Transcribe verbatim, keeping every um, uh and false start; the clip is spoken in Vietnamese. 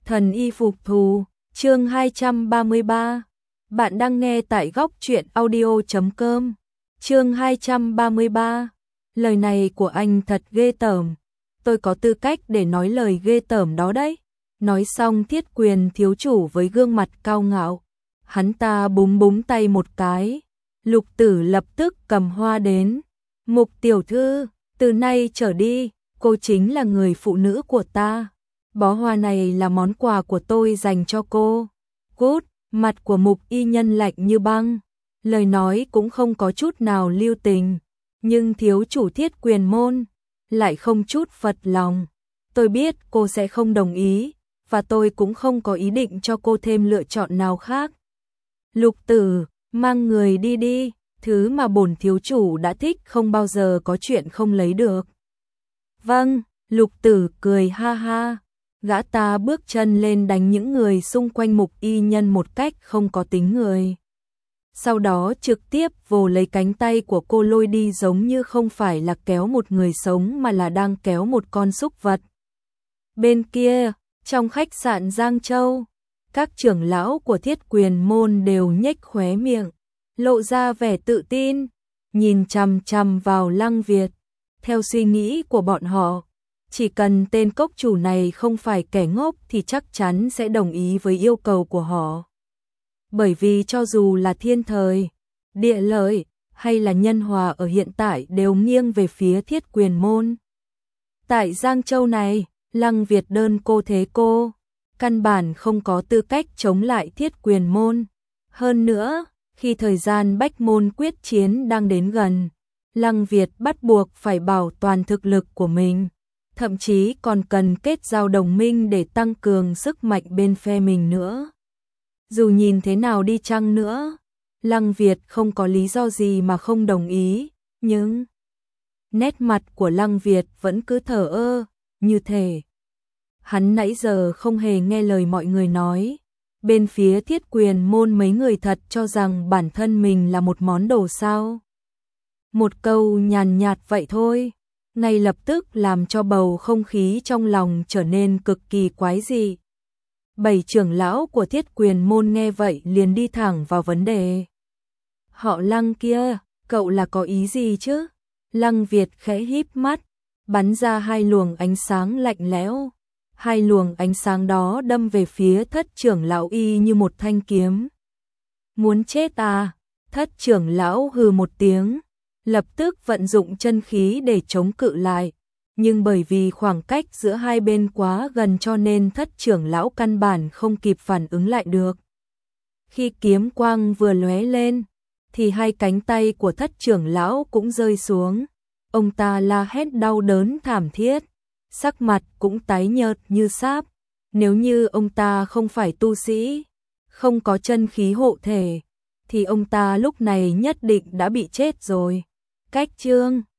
Thần y phục thù, chương hai trăm ba mươi ba. Bạn đang nghe tại góc truyện audio chấm com. Chương hai trăm ba mươi ba. Lời này của anh thật ghê tởm. Tôi có tư cách để nói lời ghê tởm đó đấy. Nói xong Thiết Quyền thiếu chủ với gương mặt cao ngạo. Hắn ta búng búng tay một cái. Lục Tử lập tức cầm hoa đến. Mục tiểu thư, từ nay trở đi, cô chính là người phụ nữ của ta. Bó hoa này là món quà của tôi dành cho cô. Cút, mặt của Mục y nhân lạnh như băng. Lời nói cũng không có chút nào lưu tình. Nhưng thiếu chủ Thiết Quyền môn lại không chút phật lòng. Tôi biết cô sẽ không đồng ý, và tôi cũng không có ý định cho cô thêm lựa chọn nào khác. Lục Tử, mang người đi đi, thứ mà bổn thiếu chủ đã thích không bao giờ có chuyện không lấy được. Vâng, Lục Tử cười ha ha. Gã ta bước chân lên đánh những người xung quanh Mục y nhân một cách không có tính người. Sau đó trực tiếp vồ lấy cánh tay của cô lôi đi, giống như không phải là kéo một người sống mà là đang kéo một con súc vật. Bên kia, trong khách sạn Giang Châu, các trưởng lão của Thiết Quyền môn đều nhếch khóe miệng, lộ ra vẻ tự tin, nhìn chằm chằm vào Lăng Việt. Theo suy nghĩ của bọn họ, chỉ cần tên cốc chủ này không phải kẻ ngốc thì chắc chắn sẽ đồng ý với yêu cầu của họ. Bởi vì cho dù là thiên thời, địa lợi hay là nhân hòa ở hiện tại đều nghiêng về phía Thiết Quyền môn. Tại Giang Châu này, Lăng Việt đơn cô thế cô, căn bản không có tư cách chống lại Thiết Quyền môn. Hơn nữa, khi thời gian bách môn quyết chiến đang đến gần, Lăng Việt bắt buộc phải bảo toàn thực lực của mình. Thậm chí còn cần kết giao đồng minh để tăng cường sức mạnh bên phe mình nữa. Dù nhìn thế nào đi chăng nữa, Lăng Việt không có lý do gì mà không đồng ý, nhưng nét mặt của Lăng Việt vẫn cứ thờ ơ, như thể hắn nãy giờ không hề nghe lời mọi người nói. Bên phía Thiết Quyền môn mấy người thật cho rằng bản thân mình là một món đồ sao. Một câu nhàn nhạt vậy thôi, ngay lập tức làm cho bầu không khí trong lòng trở nên cực kỳ quái dị. Bảy trưởng lão của Thiết Quyền môn nghe vậy liền đi thẳng vào vấn đề. Họ Lăng kia, cậu là có ý gì chứ? Lăng Việt khẽ híp mắt, bắn ra hai luồng ánh sáng lạnh lẽo. Hai luồng ánh sáng đó đâm về phía Thất trưởng lão y như một thanh kiếm. Muốn chết à? Thất trưởng lão hừ một tiếng, lập tức vận dụng chân khí để chống cự lại, nhưng bởi vì khoảng cách giữa hai bên quá gần cho nên Thất trưởng lão căn bản không kịp phản ứng lại được. Khi kiếm quang vừa lóe lên, thì hai cánh tay của Thất trưởng lão cũng rơi xuống. Ông ta la hét đau đớn thảm thiết, sắc mặt cũng tái nhợt như sáp. Nếu như ông ta không phải tu sĩ, không có chân khí hộ thể, thì ông ta lúc này nhất định đã bị chết rồi. Cách chương